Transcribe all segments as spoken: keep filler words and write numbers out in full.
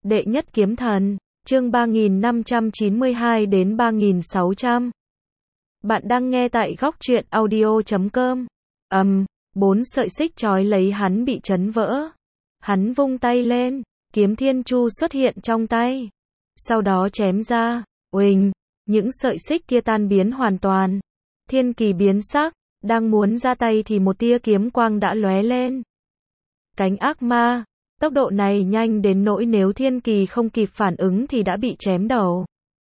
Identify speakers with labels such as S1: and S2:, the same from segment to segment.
S1: Đệ nhất kiếm thần, chương ba nghìn năm trăm chín mươi hai đến ba nghìn sáu trăm. Bạn đang nghe tại góc truyện audio chấm com. Ầm, um, bốn sợi xích trói lấy hắn bị chấn vỡ. Hắn vung tay lên, kiếm thiên chu xuất hiện trong tay. Sau đó chém ra, uỳnh, những sợi xích kia tan biến hoàn toàn. Thiên kỳ biến sắc, đang muốn ra tay thì một tia kiếm quang đã lóe lên. Cánh ác ma, tốc độ này nhanh đến nỗi nếu thiên kỳ không kịp phản ứng thì đã bị chém đầu.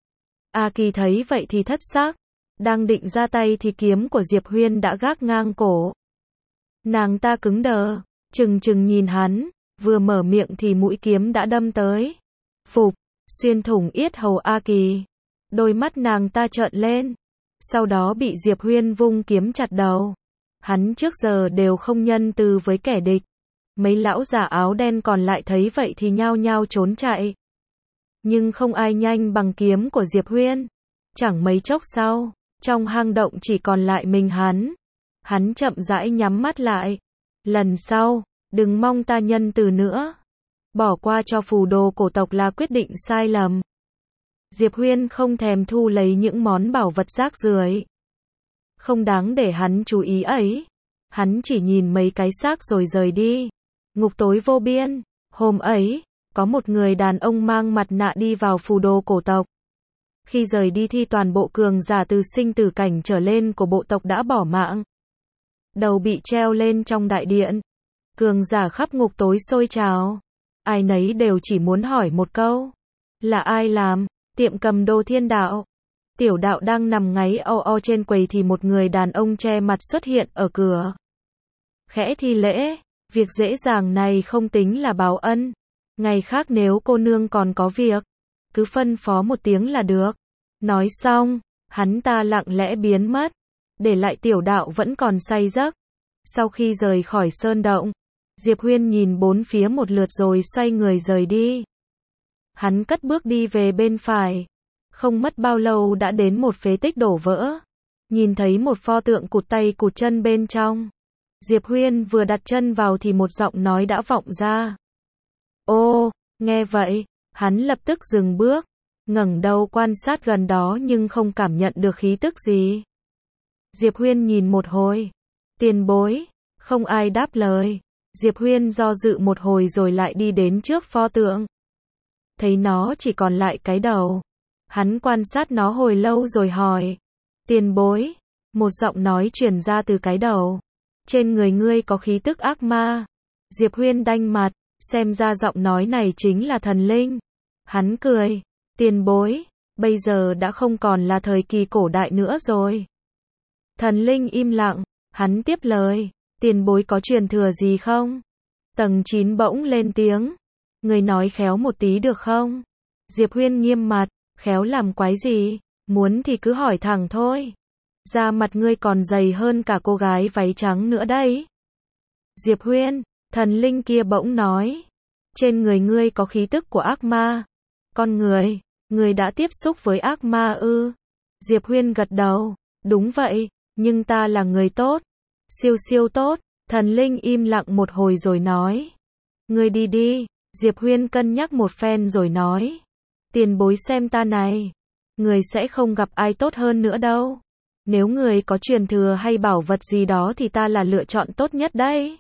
S1: A Kỳ thấy vậy thì thất sắc, đang định ra tay thì kiếm của Diệp Huyên đã gác ngang cổ. Nàng ta cứng đờ, chừng chừng nhìn hắn, vừa mở miệng thì mũi kiếm đã đâm tới. Phụp, xuyên thủng yết hầu A Kỳ. Đôi mắt nàng ta trợn lên, sau đó bị Diệp Huyên vung kiếm chặt đầu. Hắn trước giờ đều không nhân từ với kẻ địch. Mấy lão già áo đen còn lại thấy vậy thì nhao nhao trốn chạy. Nhưng không ai nhanh bằng kiếm của Diệp Huyên. Chẳng mấy chốc sau, trong hang động chỉ còn lại mình hắn. Hắn chậm rãi nhắm mắt lại. Lần sau, đừng mong ta nhân từ nữa. Bỏ qua cho phù đồ cổ tộc là quyết định sai lầm. Diệp Huyên không thèm thu lấy những món bảo vật rác rưởi. Không đáng để hắn chú ý ấy. Hắn chỉ nhìn mấy cái xác rồi rời đi. Ngục tối vô biên. Hôm ấy, có một người đàn ông mang mặt nạ đi vào phù đồ cổ tộc. Khi rời đi thì toàn bộ cường giả từ sinh tử cảnh trở lên của bộ tộc đã bỏ mạng. Đầu bị treo lên trong đại điện. Cường giả khắp ngục tối sôi trào. Ai nấy đều chỉ muốn hỏi một câu. Là ai làm? Tiệm cầm đồ Thiên Đạo. Tiểu Đạo đang nằm ngáy o o trên quầy thì một người đàn ông che mặt xuất hiện ở cửa. Khẽ thi lễ. Việc dễ dàng này không tính là báo ân. Ngày khác nếu cô nương còn có việc, cứ phân phó một tiếng là được. Nói xong, hắn ta lặng lẽ biến mất, để lại Tiểu Đạo vẫn còn say giấc. Sau khi rời khỏi sơn động, Diệp Huyên nhìn bốn phía một lượt rồi xoay người rời đi. Hắn cất bước đi về bên phải. Không mất bao lâu đã đến một phế tích đổ vỡ. Nhìn thấy một pho tượng cụt tay cụt chân bên trong. Diệp Huyên vừa đặt chân vào thì một giọng nói đã vọng ra. Ô, nghe vậy, hắn lập tức dừng bước, ngẩng đầu quan sát gần đó nhưng không cảm nhận được khí tức gì. Diệp Huyên nhìn một hồi. Tiền bối, không ai đáp lời. Diệp Huyên do dự một hồi rồi lại đi đến trước pho tượng. Thấy nó chỉ còn lại cái đầu. Hắn quan sát nó hồi lâu rồi hỏi. Tiền bối, một giọng nói truyền ra từ cái đầu. Trên người ngươi có khí tức ác ma. Diệp Huyên đanh mặt, xem ra giọng nói này chính là thần linh. Hắn cười, tiền bối, bây giờ đã không còn là thời kỳ cổ đại nữa rồi. Thần linh im lặng, hắn tiếp lời, tiền bối có truyền thừa gì không? Tầng chín bỗng lên tiếng, người nói khéo một tí được không? Diệp Huyên nghiêm mặt, khéo làm quái gì, muốn thì cứ hỏi thẳng thôi. Da mặt ngươi còn dày hơn cả cô gái váy trắng nữa đấy. Diệp Huyên, thần linh kia bỗng nói. Trên người ngươi có khí tức của ác ma. Con người, ngươi đã tiếp xúc với ác ma ư? Diệp Huyên gật đầu. Đúng vậy, nhưng ta là người tốt. Siêu siêu tốt. Thần linh im lặng một hồi rồi nói. Ngươi đi đi. Diệp Huyên cân nhắc một phen rồi nói. Tiền bối xem ta này. Người sẽ không gặp ai tốt hơn nữa đâu. Nếu người có truyền thừa hay bảo vật gì đó thì ta là lựa chọn tốt nhất đấy.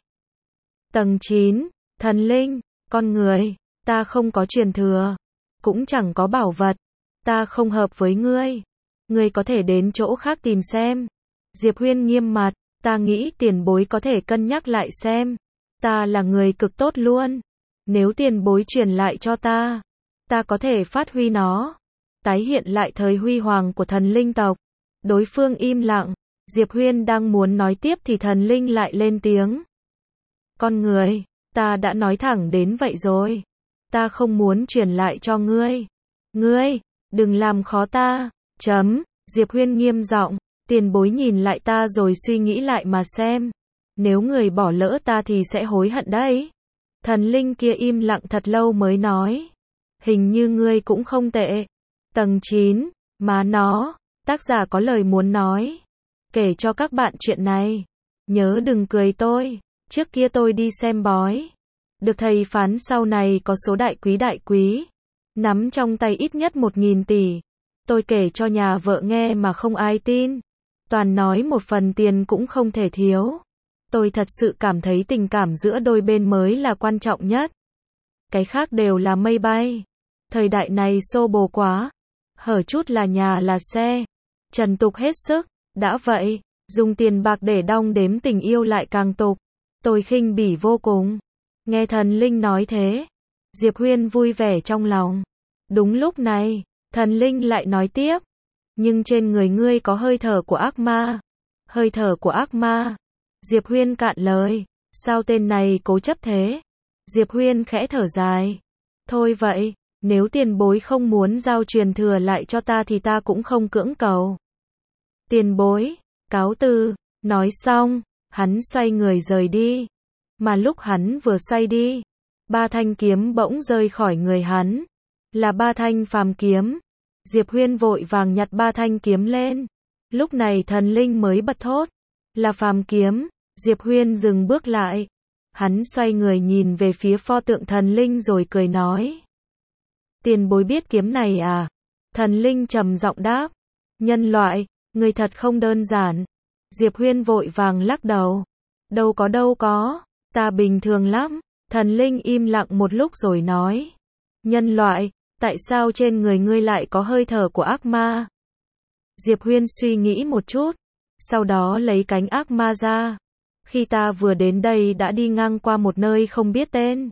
S1: Tầng chín, thần linh, con người, ta không có truyền thừa, cũng chẳng có bảo vật, ta không hợp với ngươi. Ngươi có thể đến chỗ khác tìm xem. Diệp Huyên nghiêm mặt, ta nghĩ tiền bối có thể cân nhắc lại xem. Ta là người cực tốt luôn. Nếu tiền bối truyền lại cho ta, ta có thể phát huy nó. Tái hiện lại thời huy hoàng của thần linh tộc. Đối phương im lặng, Diệp Huyên đang muốn nói tiếp thì thần linh lại lên tiếng. Con người, ta đã nói thẳng đến vậy rồi. Ta không muốn truyền lại cho ngươi. Ngươi, đừng làm khó ta. Chấm, Diệp Huyên nghiêm giọng, tiền bối nhìn lại ta rồi suy nghĩ lại mà xem. Nếu người bỏ lỡ ta thì sẽ hối hận đấy. Thần linh kia im lặng thật lâu mới nói. Hình như ngươi cũng không tệ. Tầng chín, má nó. Tác giả có lời muốn nói. Kể cho các bạn chuyện này. Nhớ đừng cười tôi. Trước kia tôi đi xem bói. Được thầy phán sau này có số đại quý đại quý. nắm trong tay ít nhất một nghìn tỷ. Tôi kể cho nhà vợ nghe mà không ai tin. Toàn nói một phần tiền cũng không thể thiếu. Tôi thật sự cảm thấy tình cảm giữa đôi bên mới là quan trọng nhất. Cái khác đều là mây bay. Thời đại này xô bồ quá. Hở chút là nhà là xe. Trần tục hết sức. Đã vậy, dùng tiền bạc để đong đếm tình yêu lại càng tục. Tôi khinh bỉ vô cùng. Nghe thần linh nói thế, Diệp Huyên vui vẻ trong lòng. Đúng lúc này, thần linh lại nói tiếp. Nhưng trên người ngươi có hơi thở của ác ma. Hơi thở của ác ma. Diệp Huyên cạn lời. Sao tên này cố chấp thế? Diệp Huyên khẽ thở dài. Thôi vậy, nếu tiền bối không muốn giao truyền thừa lại cho ta thì ta cũng không cưỡng cầu. Tiền bối, cáo từ. Nói xong, hắn xoay người rời đi. Mà lúc hắn vừa xoay đi, ba thanh kiếm bỗng rơi khỏi người hắn. Là ba thanh phàm kiếm. Diệp Huyên vội vàng nhặt ba thanh kiếm lên. Lúc này thần linh mới bật thốt. Là phàm kiếm. Diệp Huyên dừng bước lại. Hắn xoay người nhìn về phía pho tượng thần linh rồi cười nói. Tiền bối biết kiếm này à? Thần linh trầm giọng đáp. Nhân loại, người thật không đơn giản. Diệp Huyên vội vàng lắc đầu. Đâu có đâu có, ta bình thường lắm. Thần linh im lặng một lúc rồi nói. Nhân loại, tại sao trên người ngươi lại có hơi thở của ác ma? Diệp Huyên suy nghĩ một chút, sau đó lấy cánh ác ma ra. Khi ta vừa đến đây đã đi ngang qua một nơi không biết tên.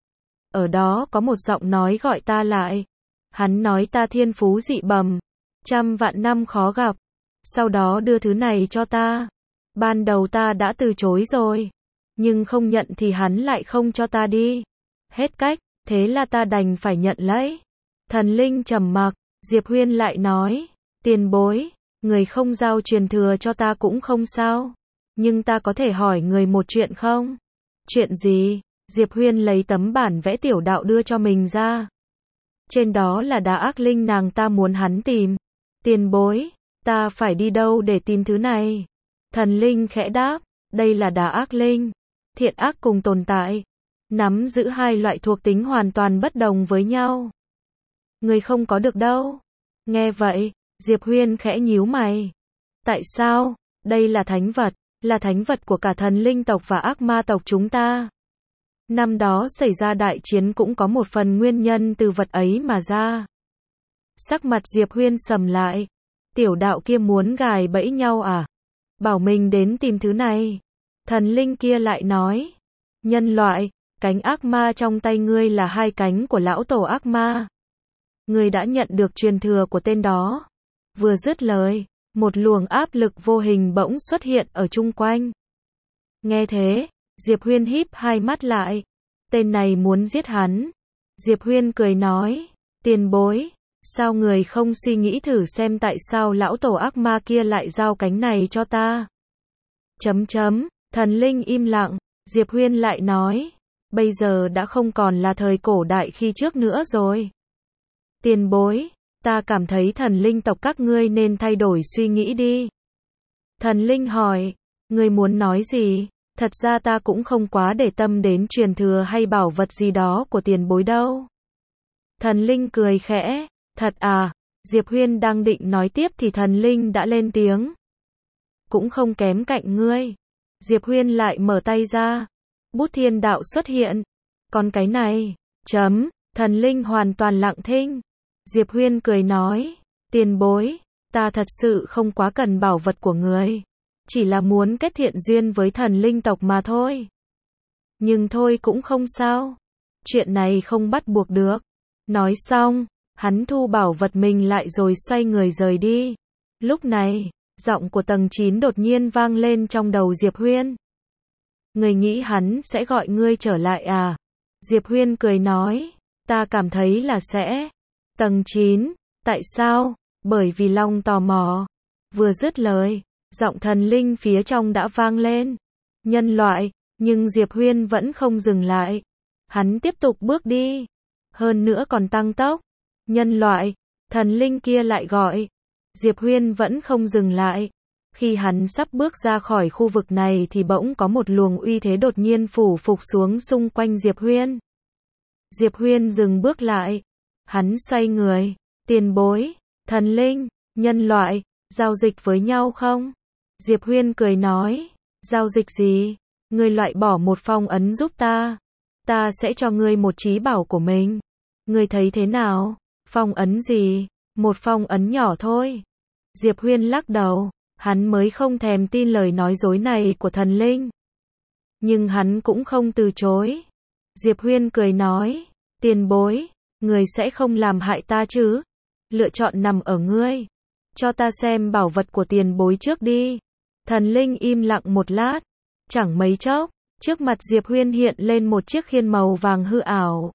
S1: Ở đó có một giọng nói gọi ta lại. Hắn nói ta thiên phú dị bẩm, trăm vạn năm khó gặp. Sau đó đưa thứ này cho ta. Ban đầu ta đã từ chối rồi, nhưng không nhận thì hắn lại không cho ta đi. Hết cách, thế là ta đành phải nhận lấy. Thần linh trầm mặc, Diệp Huyên lại nói, tiền bối, người không giao truyền thừa cho ta cũng không sao. Nhưng ta có thể hỏi người một chuyện không? Chuyện gì? Diệp Huyên lấy tấm bản vẽ tiểu đạo đưa cho mình ra. Trên đó là đá ác linh nàng ta muốn hắn tìm. Tiền bối, ta phải đi đâu để tìm thứ này? Thần linh khẽ đáp, đây là đá ác linh. Thiện ác cùng tồn tại. Nắm giữ hai loại thuộc tính hoàn toàn bất đồng với nhau. Người không có được đâu. Nghe vậy, Diệp Huyên khẽ nhíu mày. Tại sao? Đây là thánh vật, là thánh vật của cả thần linh tộc và ác ma tộc chúng ta. Năm đó xảy ra đại chiến cũng có một phần nguyên nhân từ vật ấy mà ra. Sắc mặt Diệp Huyên sầm lại. Tiểu đạo kia muốn gài bẫy nhau à? Bảo mình đến tìm thứ này. Thần linh kia lại nói. Nhân loại, cánh ác ma trong tay ngươi là hai cánh của lão tổ ác ma. Ngươi đã nhận được truyền thừa của tên đó. Vừa dứt lời, một luồng áp lực vô hình bỗng xuất hiện ở chung quanh. Nghe thế, Diệp Huyên híp hai mắt lại. Tên này muốn giết hắn. Diệp Huyên cười nói, tiền bối, sao người không suy nghĩ thử xem tại sao lão tổ ác ma kia lại giao cánh này cho ta? Chấm chấm, thần linh im lặng, Diệp Huyên lại nói, bây giờ đã không còn là thời cổ đại khi trước nữa rồi. Tiền bối, ta cảm thấy thần linh tộc các ngươi nên thay đổi suy nghĩ đi. Thần linh hỏi, ngươi muốn nói gì? Thật ra ta cũng không quá để tâm đến truyền thừa hay bảo vật gì đó của tiền bối đâu. Thần linh cười khẽ, thật à? Diệp Huyên đang định nói tiếp thì thần linh đã lên tiếng. Cũng không kém cạnh ngươi. Diệp Huyên lại mở tay ra. Bút thiên đạo xuất hiện. Còn cái này, chấm, thần linh hoàn toàn lặng thinh. Diệp Huyên cười nói, tiền bối, ta thật sự không quá cần bảo vật của người. Chỉ là muốn kết thiện duyên với thần linh tộc mà thôi. Nhưng thôi cũng không sao. Chuyện này không bắt buộc được. Nói xong, hắn thu bảo vật mình lại rồi xoay người rời đi. Lúc này, giọng của tầng chín đột nhiên vang lên trong đầu Diệp Huyên. Người nghĩ hắn sẽ gọi ngươi trở lại à? Diệp Huyên cười nói, ta cảm thấy là sẽ. Tầng chín, tại sao? Bởi vì Long tò mò. Vừa dứt lời, giọng thần linh phía trong đã vang lên. Nhân loại, nhưng Diệp Huyên vẫn không dừng lại. Hắn tiếp tục bước đi. Hơn nữa còn tăng tốc. Nhân loại, thần linh kia lại gọi. Diệp Huyên vẫn không dừng lại. Khi hắn sắp bước ra khỏi khu vực này thì bỗng có một luồng uy thế đột nhiên phủ phục xuống xung quanh Diệp Huyên. Diệp Huyên dừng bước lại. Hắn xoay người, tiền bối, thần linh, nhân loại, giao dịch với nhau không? Diệp Huyên cười nói, giao dịch gì? Ngươi loại bỏ một phong ấn giúp ta, ta sẽ cho ngươi một trí bảo của mình. Ngươi thấy thế nào? Phong ấn gì? Một phong ấn nhỏ thôi. Diệp Huyên lắc đầu, hắn mới không thèm tin lời nói dối này của thần linh. Nhưng hắn cũng không từ chối. Diệp Huyên cười nói, tiền bối, ngươi sẽ không làm hại ta chứ? Lựa chọn nằm ở ngươi. Cho ta xem bảo vật của tiền bối trước đi. Thần linh im lặng một lát. Chẳng mấy chốc, trước mặt Diệp Huyên hiện lên một chiếc khiên màu vàng hư ảo.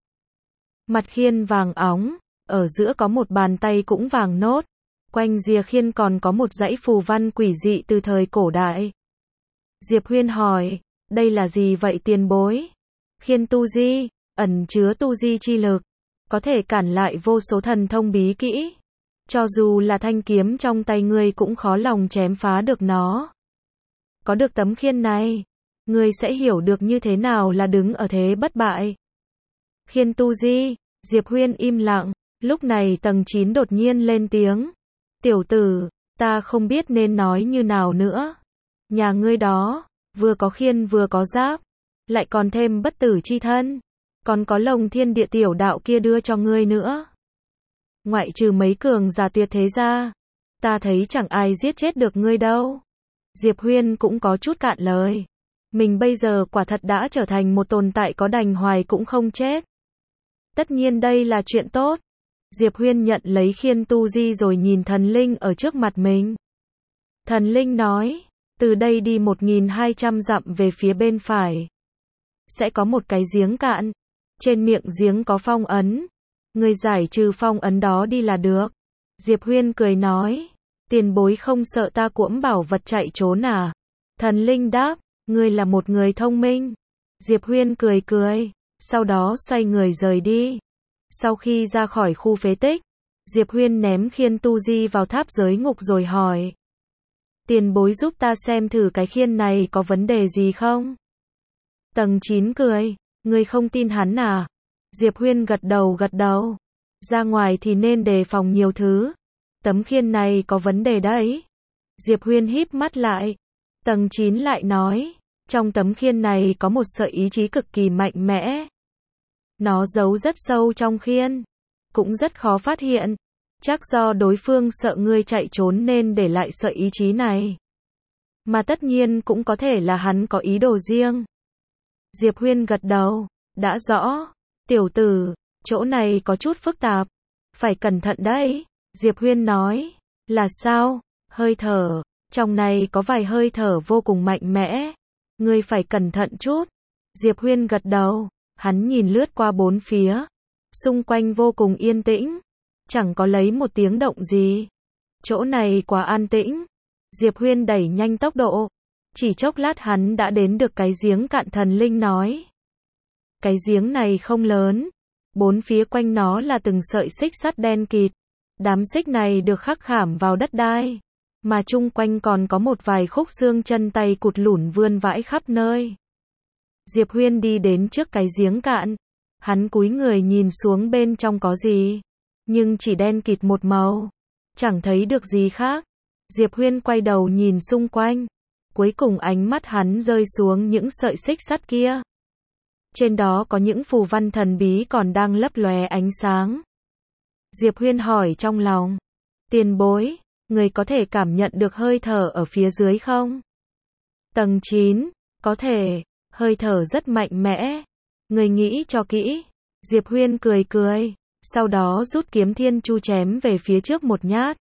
S1: Mặt khiên vàng óng, ở giữa có một bàn tay cũng vàng nốt. Quanh rìa khiên còn có một dãy phù văn quỷ dị từ thời cổ đại. Diệp Huyên hỏi, đây là gì vậy tiền bối? Khiên tu di, ẩn chứa tu di chi lực, có thể cản lại vô số thần thông bí kỹ. Cho dù là thanh kiếm trong tay ngươi cũng khó lòng chém phá được nó. Có được tấm khiên này, ngươi sẽ hiểu được như thế nào là đứng ở thế bất bại. Khiên tu di, Diệp Huyên im lặng, lúc này tầng chín đột nhiên lên tiếng. Tiểu tử, ta không biết nên nói như nào nữa. Nhà ngươi đó, vừa có khiên vừa có giáp, lại còn thêm bất tử chi thân, còn có lồng thiên địa tiểu đạo kia đưa cho ngươi nữa. Ngoại trừ mấy cường giả tuyệt thế ra, ta thấy chẳng ai giết chết được ngươi đâu. Diệp Huyên cũng có chút cạn lời. Mình bây giờ quả thật đã trở thành một tồn tại có đành hoài cũng không chết. Tất nhiên đây là chuyện tốt. Diệp Huyên nhận lấy khiên tu di rồi nhìn thần linh ở trước mặt mình. Thần linh nói, từ đây đi một nghìn hai trăm dặm về phía bên phải. Sẽ có một cái giếng cạn. Trên miệng giếng có phong ấn. Ngươi giải trừ phong ấn đó đi là được. Diệp Huyên cười nói, tiền bối không sợ ta cuỗm bảo vật chạy trốn à? Thần linh đáp, ngươi là một người thông minh. Diệp Huyên cười cười, sau đó xoay người rời đi. Sau khi ra khỏi khu phế tích, Diệp Huyên ném khiên tu di vào tháp giới ngục rồi hỏi. Tiền bối giúp ta xem thử cái khiên này có vấn đề gì không? Tầng chín cười, ngươi không tin hắn à? Diệp Huyên gật đầu gật đầu. Ra ngoài thì nên đề phòng nhiều thứ. Tấm khiên này có vấn đề đấy. Diệp Huyên híp mắt lại. Tầng chín lại nói, trong tấm khiên này có một sợi ý chí cực kỳ mạnh mẽ. Nó giấu rất sâu trong khiên, cũng rất khó phát hiện. Chắc do đối phương sợ ngươi chạy trốn nên để lại sợi ý chí này. Mà tất nhiên cũng có thể là hắn có ý đồ riêng. Diệp Huyên gật đầu, đã rõ. Tiểu tử, chỗ này có chút phức tạp. Phải cẩn thận đấy. Diệp Huyên nói, là sao? Hơi thở, trong này có vài hơi thở vô cùng mạnh mẽ. Ngươi phải cẩn thận chút. Diệp Huyên gật đầu, hắn nhìn lướt qua bốn phía. Xung quanh vô cùng yên tĩnh. Chẳng có lấy một tiếng động gì. Chỗ này quá an tĩnh. Diệp Huyên đẩy nhanh tốc độ. Chỉ chốc lát hắn đã đến được cái giếng cạn thần linh nói. Cái giếng này không lớn. Bốn phía quanh nó là từng sợi xích sắt đen kịt. Đám xích này được khắc khảm vào đất đai. Mà chung quanh còn có một vài khúc xương chân tay cụt lủn vươn vãi khắp nơi. Diệp Huyên đi đến trước cái giếng cạn. Hắn cúi người nhìn xuống bên trong có gì. Nhưng chỉ đen kịt một màu. Chẳng thấy được gì khác. Diệp Huyên quay đầu nhìn xung quanh. Cuối cùng ánh mắt hắn rơi xuống những sợi xích sắt kia. Trên đó có những phù văn thần bí còn đang lấp lóe ánh sáng. Diệp Huyên hỏi trong lòng. Tiền bối, người có thể cảm nhận được hơi thở ở phía dưới không? Tầng chín, có thể, hơi thở rất mạnh mẽ. Người nghĩ cho kỹ. Diệp Huyên cười cười, sau đó rút kiếm thiên chu chém về phía trước một nhát.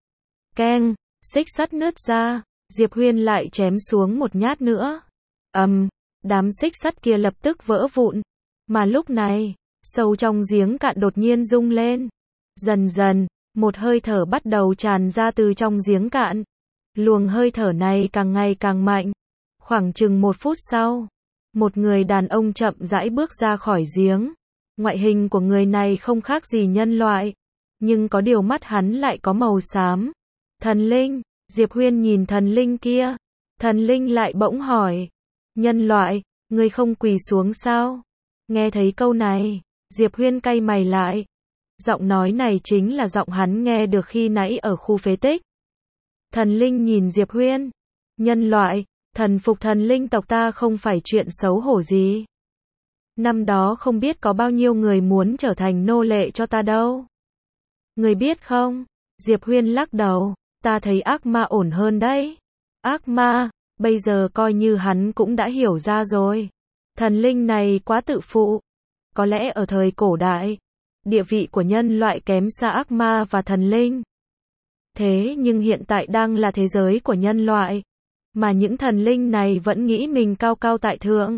S1: Keng, xích sắt nứt ra, Diệp Huyên lại chém xuống một nhát nữa. Ầm, um, đám xích sắt kia lập tức vỡ vụn. Mà lúc này, sâu trong giếng cạn đột nhiên rung lên. Dần dần, một hơi thở bắt đầu tràn ra từ trong giếng cạn. Luồng hơi thở này càng ngày càng mạnh. Khoảng chừng một phút sau, một người đàn ông chậm rãi bước ra khỏi giếng. Ngoại hình của người này không khác gì nhân loại, nhưng có điều mắt hắn lại có màu xám. Thần linh, Diệp Huyên nhìn thần linh kia. Thần linh lại bỗng hỏi, nhân loại, ngươi không quỳ xuống sao? Nghe thấy câu này, Diệp Huyên cay mày lại. Giọng nói này chính là giọng hắn nghe được khi nãy ở khu phế tích. Thần linh nhìn Diệp Huyên. Nhân loại, thần phục thần linh tộc ta không phải chuyện xấu hổ gì. Năm đó không biết có bao nhiêu người muốn trở thành nô lệ cho ta đâu. Người biết không? Diệp Huyên lắc đầu, ta thấy ác ma ổn hơn đấy. Ác ma, bây giờ coi như hắn cũng đã hiểu ra rồi. Thần linh này quá tự phụ. Có lẽ ở thời cổ đại, địa vị của nhân loại kém xa ác ma và thần linh. Thế nhưng hiện tại đang là thế giới của nhân loại, mà những thần linh này vẫn nghĩ mình cao cao tại thượng.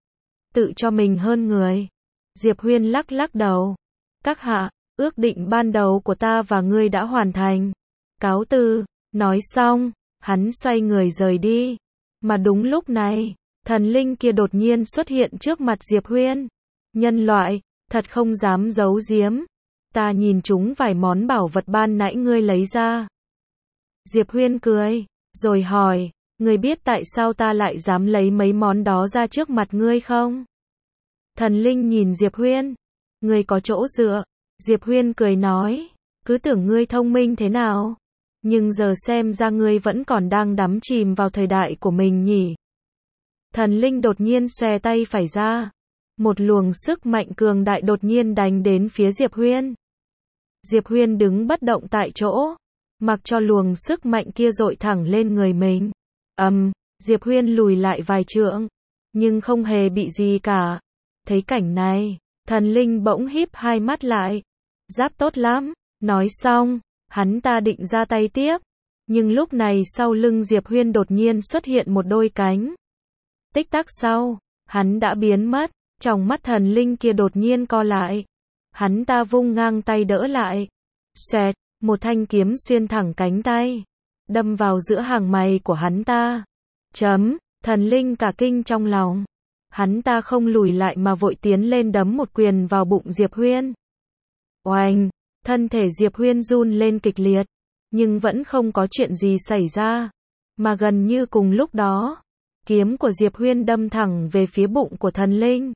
S1: Tự cho mình hơn người. Diệp Huyên lắc lắc đầu. Các hạ, ước định ban đầu của ta và ngươi đã hoàn thành. Cáo từ, nói xong, hắn xoay người rời đi. Mà đúng lúc này, thần linh kia đột nhiên xuất hiện trước mặt Diệp Huyên. Nhân loại, thật không dám giấu giếm. Ta nhìn chúng vài món bảo vật ban nãy ngươi lấy ra. Diệp Huyên cười, rồi hỏi, ngươi biết tại sao ta lại dám lấy mấy món đó ra trước mặt ngươi không? Thần linh nhìn Diệp Huyên, ngươi có chỗ dựa. Diệp Huyên cười nói, cứ tưởng ngươi thông minh thế nào, nhưng giờ xem ra ngươi vẫn còn đang đắm chìm vào thời đại của mình nhỉ. Thần linh đột nhiên xòe tay phải ra, một luồng sức mạnh cường đại đột nhiên đánh đến phía Diệp Huyên. Diệp Huyên đứng bất động tại chỗ, mặc cho luồng sức mạnh kia dội thẳng lên người mình. Ầm, um, Diệp Huyên lùi lại vài trượng, nhưng không hề bị gì cả. Thấy cảnh này, thần linh bỗng híp hai mắt lại. Giáp tốt lắm, nói xong, hắn ta định ra tay tiếp. Nhưng lúc này sau lưng Diệp Huyên đột nhiên xuất hiện một đôi cánh. Tích tắc sau, hắn đã biến mất, trong mắt thần linh kia đột nhiên co lại. Hắn ta vung ngang tay đỡ lại. Xẹt, một thanh kiếm xuyên thẳng cánh tay, đâm vào giữa hàng mày của hắn ta. Chấm, thần linh cả kinh trong lòng. Hắn ta không lùi lại mà vội tiến lên đấm một quyền vào bụng Diệp Huyên. Oanh, thân thể Diệp Huyên run lên kịch liệt, nhưng vẫn không có chuyện gì xảy ra. Mà gần như cùng lúc đó, kiếm của Diệp Huyên đâm thẳng về phía bụng của thần linh.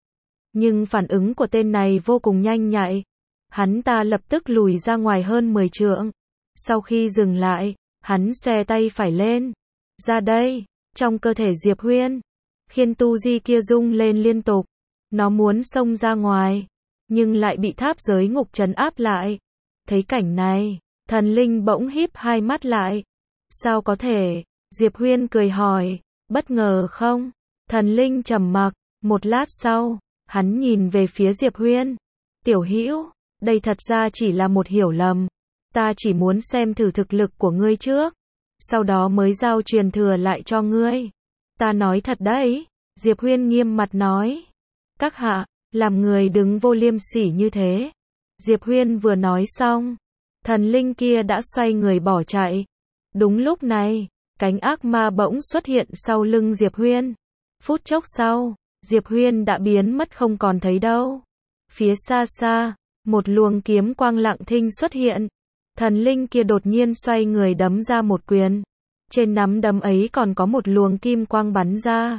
S1: Nhưng phản ứng của tên này vô cùng nhanh nhạy. Hắn ta lập tức lùi ra ngoài hơn mười trượng. Sau khi dừng lại, hắn xòe tay phải lên. Ra đây, trong cơ thể Diệp Huyên, khiên tu di kia rung lên liên tục. Nó muốn xông ra ngoài, nhưng lại bị tháp giới ngục trấn áp lại. Thấy cảnh này, thần linh bỗng híp hai mắt lại. Sao có thể? Diệp Huyên cười hỏi, bất ngờ không? Thần linh trầm mặc, một lát sau, hắn nhìn về phía Diệp Huyên. Tiểu hữu, đây thật ra chỉ là một hiểu lầm. Ta chỉ muốn xem thử thực lực của ngươi trước, sau đó mới giao truyền thừa lại cho ngươi. Ta nói thật đấy, Diệp Huyên nghiêm mặt nói. Các hạ, làm người đứng vô liêm sỉ như thế. Diệp Huyên vừa nói xong, thần linh kia đã xoay người bỏ chạy. Đúng lúc này, cánh ác ma bỗng xuất hiện sau lưng Diệp Huyên. Phút chốc sau, Diệp Huyên đã biến mất không còn thấy đâu. Phía xa xa, một luồng kiếm quang lặng thinh xuất hiện. Thần linh kia đột nhiên xoay người đấm ra một quyền. Trên nắm đấm ấy còn có một luồng kim quang bắn ra.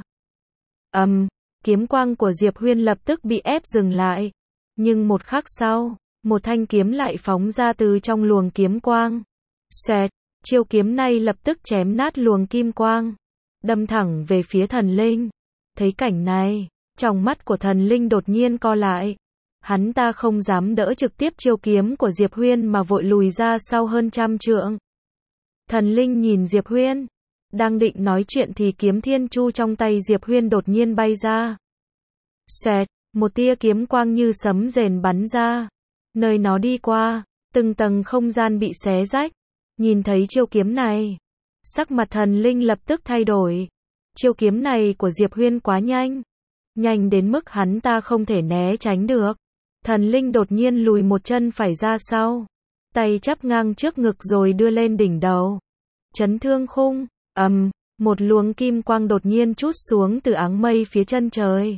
S1: Ầm, um, kiếm quang của Diệp Huyên lập tức bị ép dừng lại. Nhưng một khắc sau, một thanh kiếm lại phóng ra từ trong luồng kiếm quang. Xẹt, chiêu kiếm này lập tức chém nát luồng kim quang, đâm thẳng về phía thần linh. Thấy cảnh này, trong mắt của thần linh đột nhiên co lại. Hắn ta không dám đỡ trực tiếp chiêu kiếm của Diệp Huyên mà vội lùi ra sau hơn trăm trượng. Thần linh nhìn Diệp Huyên, đang định nói chuyện thì kiếm thiên chu trong tay Diệp Huyên đột nhiên bay ra. Xẹt, một tia kiếm quang như sấm rền bắn ra. Nơi nó đi qua, từng tầng không gian bị xé rách. Nhìn thấy chiêu kiếm này, sắc mặt thần linh lập tức thay đổi. Chiêu kiếm này của Diệp Huyên quá nhanh, nhanh đến mức hắn ta không thể né tránh được. Thần linh đột nhiên lùi một chân phải ra sau, tay chắp ngang trước ngực rồi đưa lên đỉnh đầu. Chấn thương khung, ầm, um, một luồng kim quang đột nhiên trút xuống từ áng mây phía chân trời.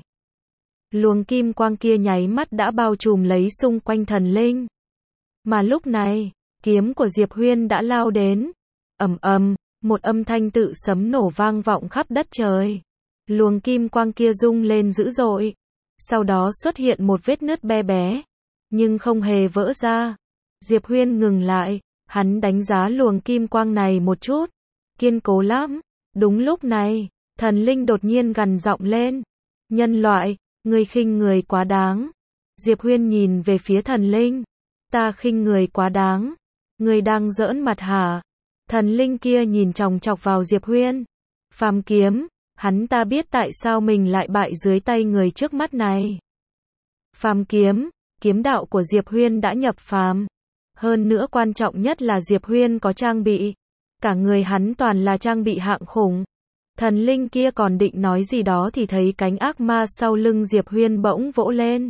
S1: Luồng kim quang kia nháy mắt đã bao trùm lấy xung quanh thần linh. Mà lúc này, kiếm của Diệp Huyên đã lao đến. Ầm ầm, một âm thanh tự sấm nổ vang vọng khắp đất trời. Luồng kim quang kia rung lên dữ dội. Sau đó xuất hiện một vết nứt be bé. nhưng không hề vỡ ra. Diệp Huyên ngừng lại, hắn đánh giá luồng kim quang này một chút, kiên cố lắm. Đúng lúc này, thần linh đột nhiên gằn giọng lên, nhân loại, ngươi khinh người quá đáng. Diệp Huyên nhìn về phía thần linh, ta khinh người quá đáng, ngươi đang giỡn mặt hả? Thần linh kia nhìn chòng chọc vào Diệp Huyên, phàm kiếm, hắn ta biết tại sao mình lại bại dưới tay người trước mắt này. Phàm kiếm, kiếm đạo của Diệp Huyên đã nhập phàm. Hơn nữa quan trọng nhất là Diệp Huyên có trang bị. Cả người hắn toàn là trang bị hạng khủng. Thần linh kia còn định nói gì đó thì thấy cánh ác ma sau lưng Diệp Huyên bỗng vỗ lên.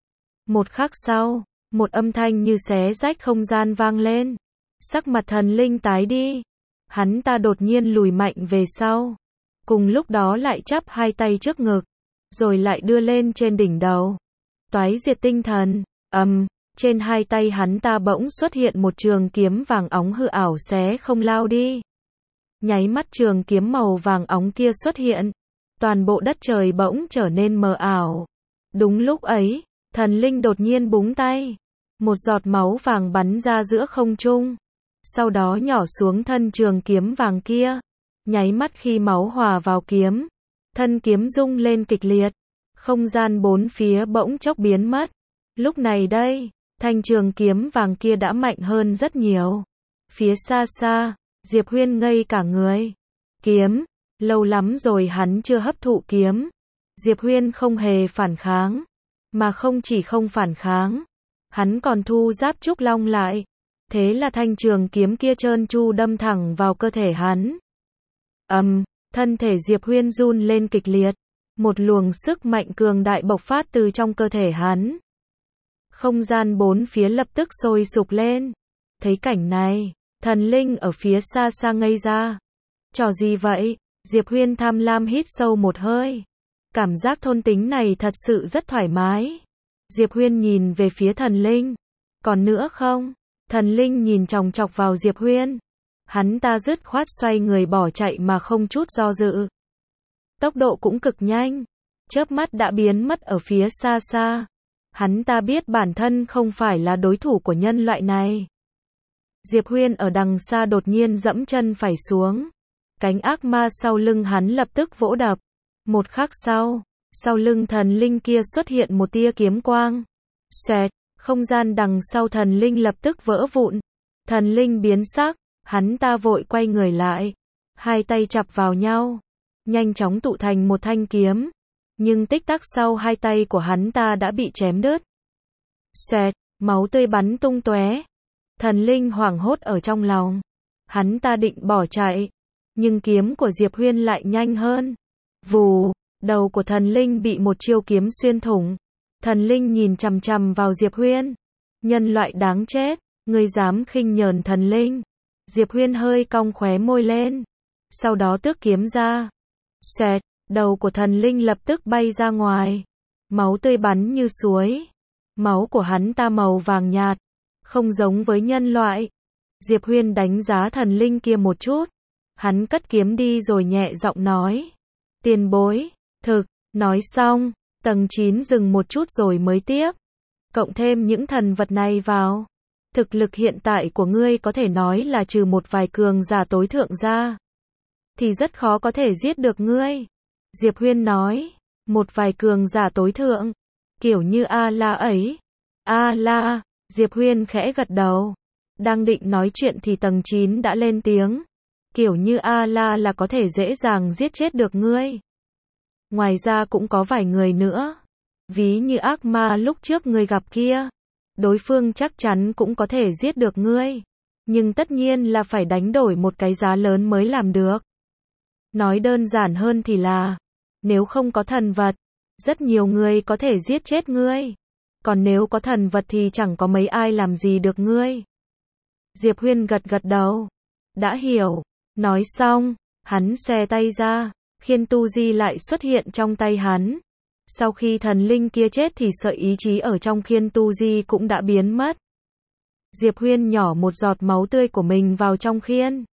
S1: Một khắc sau, một âm thanh như xé rách không gian vang lên. Sắc mặt thần linh tái đi. Hắn ta đột nhiên lùi mạnh về sau. Cùng lúc đó lại chắp hai tay trước ngực. Rồi lại đưa lên trên đỉnh đầu. Toái diệt tinh thần, ầm, um, trên hai tay hắn ta bỗng xuất hiện một trường kiếm vàng óng hư ảo xé không lao đi. Nháy mắt trường kiếm màu vàng óng kia xuất hiện, toàn bộ đất trời bỗng trở nên mờ ảo. Đúng lúc ấy, thần linh đột nhiên búng tay, một giọt máu vàng bắn ra giữa không trung, sau đó nhỏ xuống thân trường kiếm vàng kia. Nháy mắt khi máu hòa vào kiếm, thân kiếm rung lên kịch liệt. Không gian bốn phía bỗng chốc biến mất. Lúc này đây, thanh trường kiếm vàng kia đã mạnh hơn rất nhiều. Phía xa xa, Diệp Huyên ngây cả người. Kiếm, lâu lắm rồi hắn chưa hấp thụ kiếm. Diệp Huyên không hề phản kháng. Mà không chỉ không phản kháng, hắn còn thu giáp trúc long lại. Thế là thanh trường kiếm kia trơn tru đâm thẳng vào cơ thể hắn. Ầm, um, thân thể Diệp Huyên run lên kịch liệt. Một luồng sức mạnh cường đại bộc phát từ trong cơ thể hắn. Không gian bốn phía lập tức sôi sục lên. Thấy cảnh này, thần linh ở phía xa xa ngây ra. Trò gì vậy? Diệp Huyên tham lam hít sâu một hơi. Cảm giác thôn tính này thật sự rất thoải mái. Diệp Huyên nhìn về phía thần linh. Còn nữa không? Thần linh nhìn chòng chọc vào Diệp Huyên. Hắn ta dứt khoát xoay người bỏ chạy mà không chút do dự. Tốc độ cũng cực nhanh, chớp mắt đã biến mất ở phía xa xa. Hắn ta biết bản thân không phải là đối thủ của nhân loại này. Diệp Huyên ở đằng xa đột nhiên dẫm chân phải xuống. Cánh ác ma sau lưng hắn lập tức vỗ đập. Một khắc sau, sau lưng thần linh kia xuất hiện một tia kiếm quang. Xoẹt, không gian đằng sau thần linh lập tức vỡ vụn. Thần linh biến sắc, hắn ta vội quay người lại. Hai tay chập vào nhau. Nhanh chóng tụ thành một thanh kiếm, nhưng tích tắc sau hai tay của hắn ta đã bị chém đứt. Xoẹt, máu tươi bắn tung tóe. Thần linh hoảng hốt ở trong lòng. Hắn ta định bỏ chạy, nhưng kiếm của Diệp Huyên lại nhanh hơn. Vù, đầu của thần linh bị một chiêu kiếm xuyên thủng. Thần linh nhìn chằm chằm vào Diệp Huyên. Nhân loại đáng chết, ngươi dám khinh nhờn thần linh. Diệp Huyên hơi cong khóe môi lên, sau đó tước kiếm ra. Xoẹt, đầu của thần linh lập tức bay ra ngoài. Máu tươi bắn như suối. Máu của hắn ta màu vàng nhạt, không giống với nhân loại. Diệp Huyên đánh giá thần linh kia một chút. Hắn cất kiếm đi rồi nhẹ giọng nói. Tiền bối, thực, nói xong, tầng chín dừng một chút rồi mới tiếp. Cộng thêm những thần vật này vào. Thực lực hiện tại của ngươi có thể nói là trừ một vài cường giả tối thượng ra. Thì rất khó có thể giết được ngươi. Diệp Huyên nói, một vài cường giả tối thượng, kiểu như A-la ấy. A-la, Diệp Huyên khẽ gật đầu. Đang định nói chuyện thì tầng chín đã lên tiếng. Kiểu như A-la là có thể dễ dàng giết chết được ngươi. Ngoài ra cũng có vài người nữa. Ví như ác ma lúc trước ngươi gặp kia. Đối phương chắc chắn cũng có thể giết được ngươi. Nhưng tất nhiên là phải đánh đổi một cái giá lớn mới làm được. Nói đơn giản hơn thì là, nếu không có thần vật, rất nhiều người có thể giết chết ngươi. Còn nếu có thần vật thì chẳng có mấy ai làm gì được ngươi. Diệp Huyên gật gật đầu. Đã hiểu. Nói xong, hắn xòe tay ra, khiên tu di lại xuất hiện trong tay hắn. Sau khi thần linh kia chết thì sợi ý chí ở trong khiên tu di cũng đã biến mất. Diệp Huyên nhỏ một giọt máu tươi của mình vào trong khiên.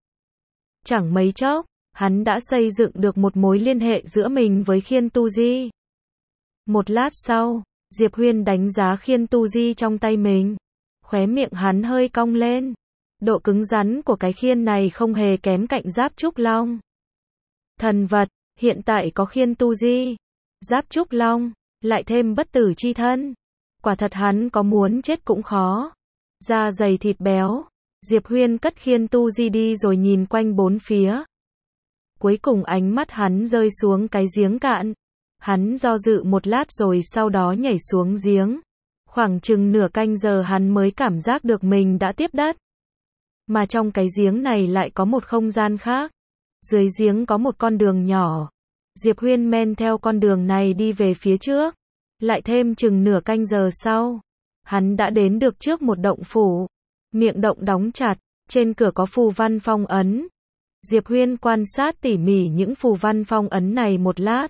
S1: Chẳng mấy chốc, hắn đã xây dựng được một mối liên hệ giữa mình với khiên tu di. Một lát sau, Diệp Huyên đánh giá khiên tu di trong tay mình. Khóe miệng hắn hơi cong lên. Độ cứng rắn của cái khiên này không hề kém cạnh giáp trúc long. Thần vật, hiện tại có khiên tu di, giáp trúc long, lại thêm bất tử chi thân. Quả thật hắn có muốn chết cũng khó. Da dày thịt béo. Diệp Huyên cất khiên tu di đi rồi nhìn quanh bốn phía. Cuối cùng ánh mắt hắn rơi xuống cái giếng cạn. Hắn do dự một lát rồi sau đó nhảy xuống giếng. Khoảng chừng nửa canh giờ hắn mới cảm giác được mình đã tiếp đất. Mà trong cái giếng này lại có một không gian khác. Dưới giếng có một con đường nhỏ. Diệp Huyên men theo con đường này đi về phía trước. Lại thêm chừng nửa canh giờ sau, hắn đã đến được trước một động phủ. Miệng động đóng chặt, trên cửa có phù văn phong ấn. Diệp Huyên quan sát tỉ mỉ những phù văn phong ấn này một lát.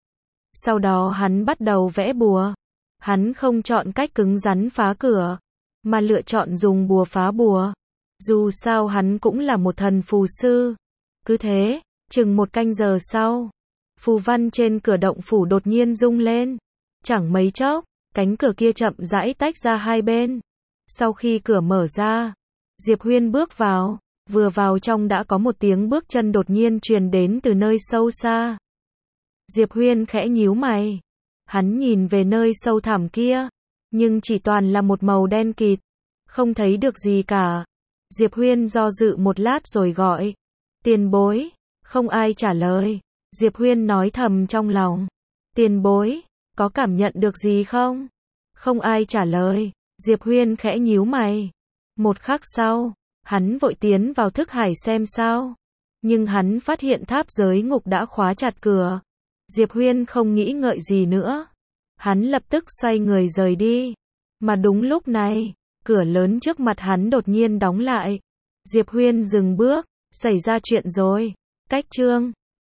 S1: Sau đó hắn bắt đầu vẽ bùa. Hắn không chọn cách cứng rắn phá cửa, mà lựa chọn dùng bùa phá bùa. Dù sao hắn cũng là một thần phù sư. Cứ thế, chừng một canh giờ sau, phù văn trên cửa động phủ đột nhiên rung lên. Chẳng mấy chốc, cánh cửa kia chậm rãi tách ra hai bên. Sau khi cửa mở ra, Diệp Huyên bước vào. Vừa vào trong đã có một tiếng bước chân đột nhiên truyền đến từ nơi sâu xa. Diệp Huyên khẽ nhíu mày. Hắn nhìn về nơi sâu thẳm kia, nhưng chỉ toàn là một màu đen kịt, không thấy được gì cả. Diệp Huyên do dự một lát rồi gọi. Tiền bối. Không ai trả lời. Diệp Huyên nói thầm trong lòng. Tiền bối, có cảm nhận được gì không? Không ai trả lời. Diệp Huyên khẽ nhíu mày. Một khắc sau, hắn vội tiến vào thức hải xem sao. Nhưng hắn phát hiện tháp giới ngục đã khóa chặt cửa. Diệp Huyên không nghĩ ngợi gì nữa. Hắn lập tức xoay người rời đi. Mà đúng lúc này, cửa lớn trước mặt hắn đột nhiên đóng lại. Diệp Huyên dừng bước. Xảy ra chuyện rồi. Cách chương